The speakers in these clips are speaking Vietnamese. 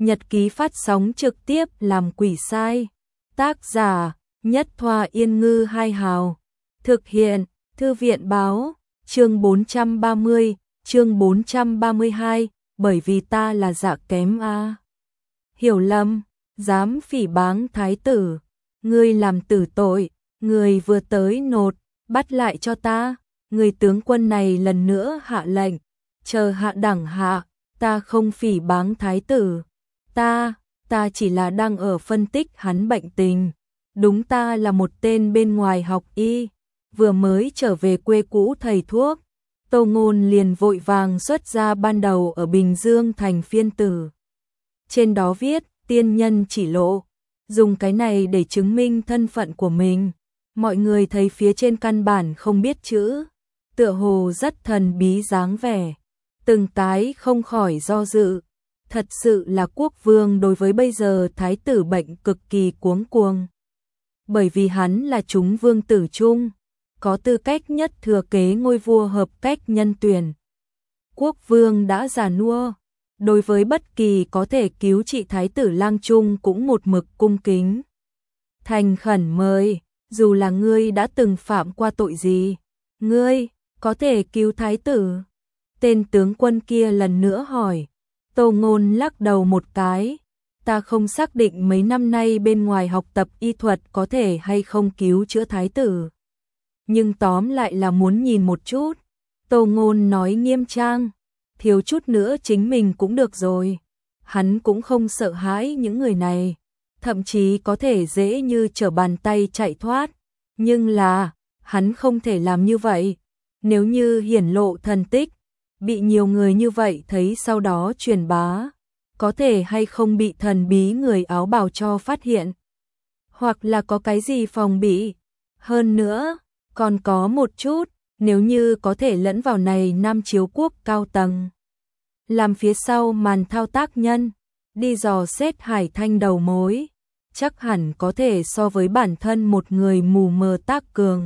Nhật ký phát sóng trực tiếp làm quỷ sai. Tác giả Nhất Thoa Yên Ngư Hai Hào. Thực hiện Thư viện Báo. Chương 430, chương 432, bởi vì ta là dạ kém a. Hiểu lầm, dám phỉ báng thái tử, ngươi làm tử tội, người vừa tới nột, bắt lại cho ta. Người tướng quân này lần nữa hạ lệnh, chờ hạ đẳng hạ, ta không phỉ báng thái tử. Ta chỉ là đang ở phân tích hắn bệnh tình. Đúng, ta là một tên bên ngoài học y, vừa mới trở về quê cũ thầy thuốc. Tô Ngôn liền vội vàng xuất ra ban đầu ở Bình Dương thành phiên tử. Trên đó viết tiên nhân chỉ lộ, dùng cái này để chứng minh thân phận của mình. Mọi người thấy phía trên căn bản không biết chữ, tựa hồ rất thần bí dáng vẻ. Từng tái không khỏi do dự. Thật sự là quốc vương đối với bây giờ thái tử bệnh cực kỳ cuống cuồng. Bởi vì hắn là chúng vương tử chung, có tư cách nhất thừa kế ngôi vua hợp cách nhân tuyển. Quốc vương đã già nua, đối với bất kỳ có thể cứu trị thái tử lang trung cũng một mực cung kính. Thành khẩn mời, dù là ngươi đã từng phạm qua tội gì, ngươi có thể cứu thái tử. Tên tướng quân kia lần nữa hỏi. Tô Ngôn lắc đầu một cái, ta không xác định mấy năm nay bên ngoài học tập y thuật có thể hay không cứu chữa thái tử. Nhưng tóm lại là muốn nhìn một chút. Tô Ngôn nói nghiêm trang, thiếu chút nữa chính mình cũng được rồi. Hắn cũng không sợ hãi những người này, thậm chí có thể dễ như trở bàn tay chạy thoát. Nhưng là, hắn không thể làm như vậy. Nếu như hiển lộ thần tích, bị nhiều người như vậy thấy sau đó truyền bá, có thể hay không bị thần bí người áo bào cho phát hiện, hoặc là có cái gì phòng bị. Hơn nữa, còn có một chút, nếu như có thể lẫn vào này Nam Chiếu quốc cao tầng, làm phía sau màn thao tác nhân, đi dò xét Hải Thanh đầu mối, chắc hẳn có thể so với bản thân một người mù mờ tác cường.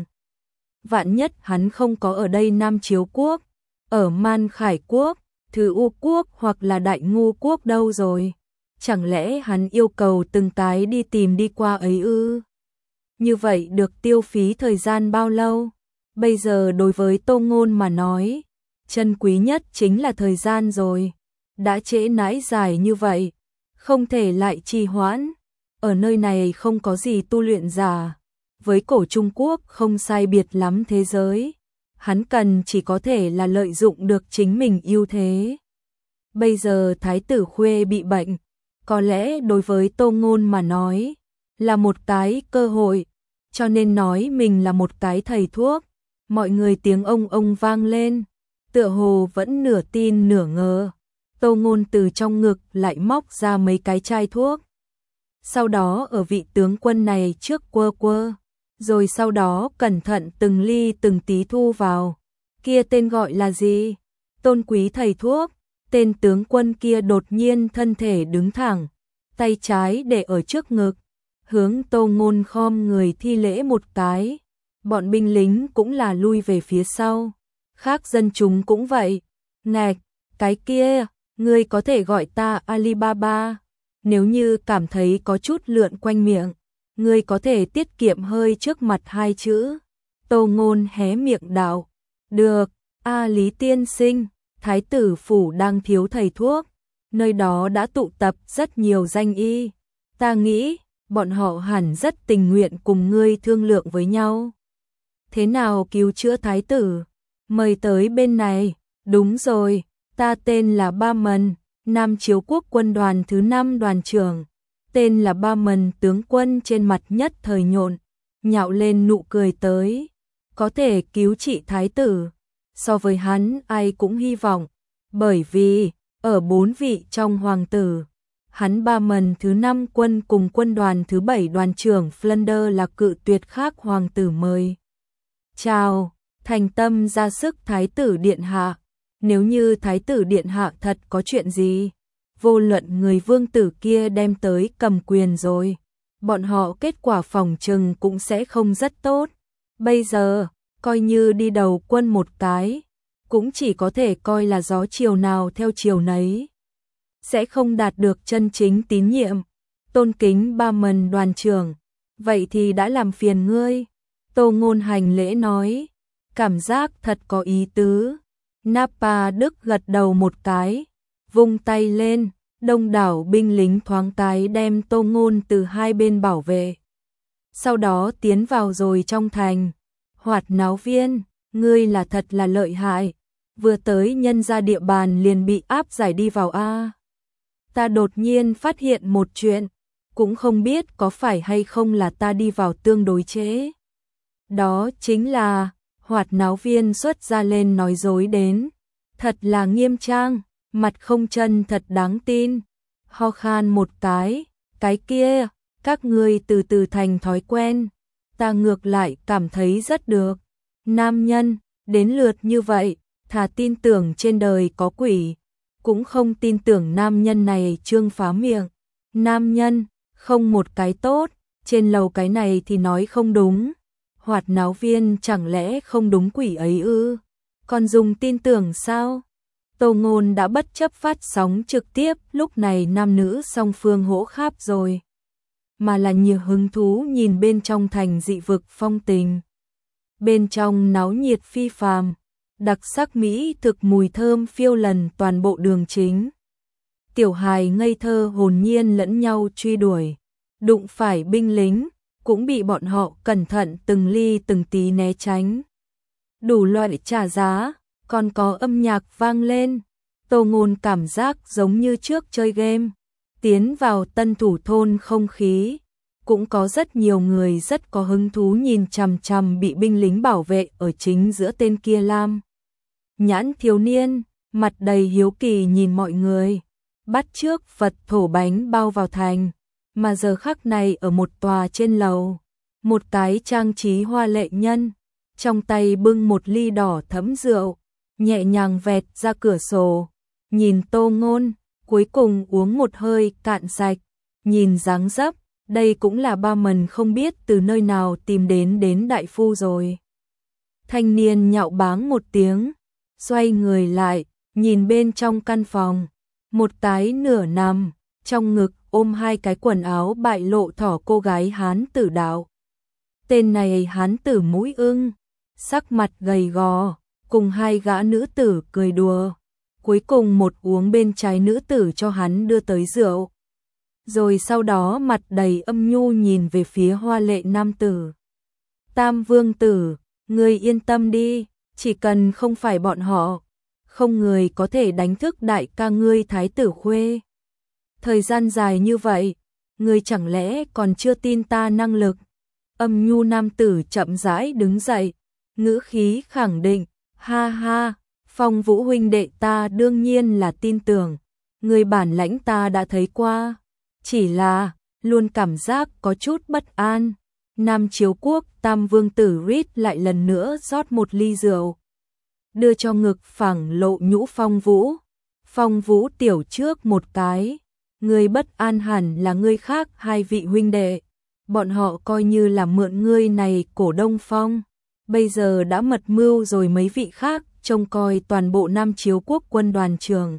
Vạn nhất hắn không có ở đây Nam Chiếu quốc, ở Man Khải quốc, Thứ U quốc hoặc là Đại Ngu quốc đâu rồi? Chẳng lẽ hắn yêu cầu từng cái đi tìm đi qua ấy ư? Như vậy được tiêu phí thời gian bao lâu? Bây giờ đối với Tô Ngôn mà nói, chân quý nhất chính là thời gian rồi. Đã trễ nãi dài như vậy, không thể lại trì hoãn. Ở nơi này không có gì tu luyện giả, với cổ Trung Quốc không sai biệt lắm thế giới. Hắn cần chỉ có thể là lợi dụng được chính mình ưu thế. Bây giờ thái tử Khuê bị bệnh, có lẽ đối với Tô Ngôn mà nói, là một cái cơ hội, cho nên nói mình là một cái thầy thuốc. Mọi người tiếng ông vang lên, tựa hồ vẫn nửa tin nửa ngờ. Tô Ngôn từ trong ngực lại móc ra mấy cái chai thuốc. Sau đó ở vị tướng quân này trước quơ, rồi sau đó cẩn thận từng ly từng tí thu vào. Kia tên gọi là gì? Tôn quý thầy thuốc. Tên tướng quân kia đột nhiên thân thể đứng thẳng, tay trái để ở trước ngực, hướng Tô Ngôn khom người thi lễ một cái. Bọn binh lính cũng là lui về phía sau, khác dân chúng cũng vậy. Ngạch, cái kia, ngươi có thể gọi ta Alibaba. Nếu như cảm thấy có chút lượn quanh miệng, ngươi có thể tiết kiệm hơi trước mặt hai chữ. Tô Ngôn hé miệng đạo. Được, Lý tiên sinh, thái tử phủ đang thiếu thầy thuốc, nơi đó đã tụ tập rất nhiều danh y. Ta nghĩ, bọn họ hẳn rất tình nguyện cùng ngươi thương lượng với nhau. Thế nào cứu chữa thái tử? Mời tới bên này. Đúng rồi, ta tên là Ba Mần, Nam Chiếu quốc quân đoàn thứ 5 đoàn trưởng. Tên là Ba Mần tướng quân trên mặt nhất thời nhạo lên nụ cười tới. Có thể cứu trị thái tử, so với hắn ai cũng hy vọng. Bởi vì, ở 4 vị trong hoàng tử, hắn Ba Mần thứ 5 quân cùng quân đoàn thứ 7 đoàn trưởng Flanders là cự tuyệt khác hoàng tử mời. Chào, thành tâm ra sức thái tử điện hạ. Nếu như thái tử điện hạ thật có chuyện gì, vô luận người vương tử kia đem tới cầm quyền rồi, bọn họ kết quả phòng trừng cũng sẽ không rất tốt. Bây giờ, coi như đi đầu quân một cái, cũng chỉ có thể coi là gió chiều nào theo chiều nấy. sẽ không đạt được chân chính tín nhiệm. Tôn kính Ba Mần đoàn trưởng, vậy thì đã làm phiền ngươi. Tô Ngôn hành lễ nói, cảm giác thật có ý tứ. Napa Đức gật đầu một cái, vung tay lên, đông đảo binh lính thoáng cái đem Tô Ngôn từ hai bên bảo vệ. Sau đó tiến vào rồi trong thành. Hoạt náo viên, ngươi là thật là lợi hại, vừa tới nhân ra địa bàn liền bị áp giải đi vào a. Ta đột nhiên phát hiện một chuyện, cũng không biết có phải hay không là ta đi vào tương đối trễ. Đó chính là, Hoạt náo viên xuất ra lên nói dối đến, thật là nghiêm trang, mặt không chân thật đáng tin. Ho khan một cái kia, các ngươi từ từ thành thói quen, ta ngược lại cảm thấy rất được. Nam nhân, đến lượt như vậy, thà tin tưởng trên đời có quỷ, cũng không tin tưởng nam nhân này trương phá miệng. Nam nhân, không một cái tốt, trên lầu cái này thì nói không đúng. Hoạt náo viên chẳng lẽ không đúng quỷ ấy ư? Còn dùng tin tưởng sao? Tô Ngôn đã bất chấp phát sóng trực tiếp, lúc này nam nữ song phương hỗ kháp rồi, mà là nhiều hứng thú nhìn bên trong thành dị vực phong tình. Bên trong náo nhiệt phi phàm, đặc sắc mỹ thực mùi thơm phiêu lần toàn bộ đường chính. Tiểu hài ngây thơ hồn nhiên lẫn nhau truy đuổi, đụng phải binh lính, cũng bị bọn họ cẩn thận từng ly từng tí né tránh. Đủ loại trả giá, còn có âm nhạc vang lên. Tô Ngôn cảm giác giống như trước chơi game, tiến vào tân thủ thôn không khí. Cũng có rất nhiều người rất có hứng thú nhìn chằm chằm bị binh lính bảo vệ ở chính giữa tên kia lam nhãn thiếu niên, mặt đầy hiếu kỳ nhìn mọi người, bắt chước vật thổ bánh bao vào thành. Mà giờ khắc này ở một tòa trên lầu, một cái trang trí hoa lệ nhân, trong tay bưng một ly đỏ thẫm rượu, nhẹ nhàng vẹt ra cửa sổ, nhìn Tô Ngôn, cuối cùng uống một hơi cạn sạch, nhìn dáng dấp, đây cũng là Ba Mần không biết từ nơi nào tìm đến đại phu rồi. Thanh niên nhạo báng một tiếng, xoay người lại, nhìn bên trong căn phòng, một cái nửa nằm, trong ngực ôm hai cái quần áo bại lộ thỏ cô gái Hán tử đạo. Tên này Hán tử mũi ưng, sắc mặt gầy gò, cùng hai gã nữ tử cười đùa. Cuối cùng một uống bên trái nữ tử cho hắn đưa tới rượu. Rồi sau đó mặt đầy âm nhu nhìn về phía hoa lệ nam tử. Tam vương tử, ngươi yên tâm đi, chỉ cần không phải bọn họ, không người có thể đánh thức đại ca ngươi Thái tử Khuê. Thời gian dài như vậy, ngươi chẳng lẽ còn chưa tin ta năng lực? Âm nhu nam tử chậm rãi đứng dậy, ngữ khí khẳng định, ha ha, Phong Vũ huynh đệ ta đương nhiên là tin tưởng, người bản lãnh ta đã thấy qua, chỉ là luôn cảm giác có chút bất an. Nam Chiếu Quốc Tam Vương tử Reed lại lần nữa rót một ly rượu, đưa cho ngực phẳng lộ nhũ Phong Vũ. Phong Vũ tiểu trước một cái, người bất an hẳn là ngươi khác hai vị huynh đệ, bọn họ coi như là mượn ngươi này cổ Đông Phong, bây giờ đã mật mưu rồi mấy vị khác trông coi toàn bộ Nam Chiếu Quốc quân đoàn trường.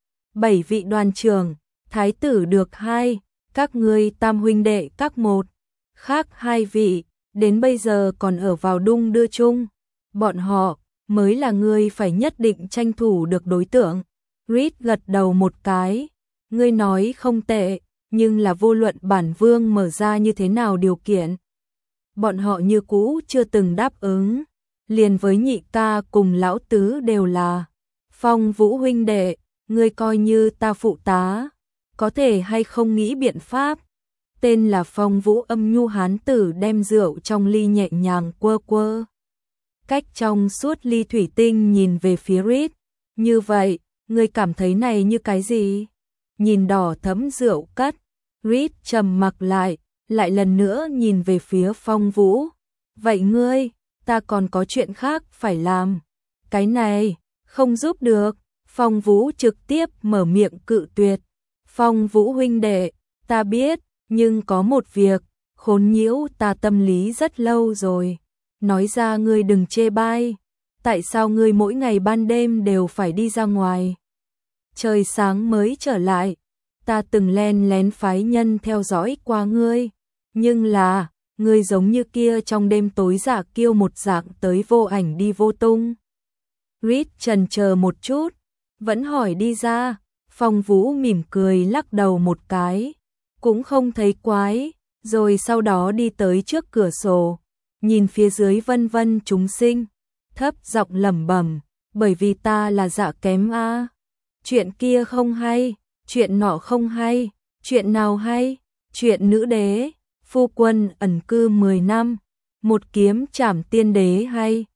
7 vị đoàn trưởng, thái tử được 2, các ngươi tam huynh đệ các một, khác 2 vị, đến bây giờ còn ở vào đung đưa chung, bọn họ mới là ngươi phải nhất định tranh thủ được đối tượng. Reed gật đầu một cái, ngươi nói không tệ, nhưng là vô luận bản vương mở ra như thế nào điều kiện, bọn họ như cũ chưa từng đáp ứng. Liền với nhị ca cùng lão tứ đều là Phong Vũ huynh đệ, ngươi coi như ta phụ tá, có thể hay không nghĩ biện pháp. Tên là Phong Vũ âm nhu hán tử đem rượu trong ly nhẹ nhàng quơ quơ, cách trong suốt ly thủy tinh nhìn về phía Reed. Như vậy, ngươi cảm thấy này như cái gì? Nhìn đỏ thẫm rượu cất, Reed trầm mặc lại lần nữa nhìn về phía Phong Vũ. Vậy ngươi, ta còn có chuyện khác phải làm. Cái này, không giúp được. Phong Vũ trực tiếp mở miệng cự tuyệt. Phong Vũ huynh đệ, ta biết, nhưng có một việc, khốn nhiễu ta tâm lý rất lâu rồi. Nói ra ngươi đừng chê bai. Tại sao ngươi mỗi ngày ban đêm đều phải đi ra ngoài? trời sáng mới trở lại, ta từng len lén phái nhân theo dõi qua ngươi, nhưng là, ngươi giống như kia trong đêm tối giả kiêu một dạng tới vô ảnh đi vô tung. Reed chần chờ một chút, vẫn hỏi đi ra, Phong Vũ mỉm cười lắc đầu một cái, cũng không thấy quái, rồi sau đó đi tới trước cửa sổ, nhìn phía dưới vân vân chúng sinh, thấp giọng lẩm bẩm, bởi vì ta là dạ kém a. Chuyện kia không hay, chuyện nọ không hay, chuyện nào hay, chuyện nữ đế, phu quân ẩn cư 10 năm, một kiếm trảm tiên đế hay,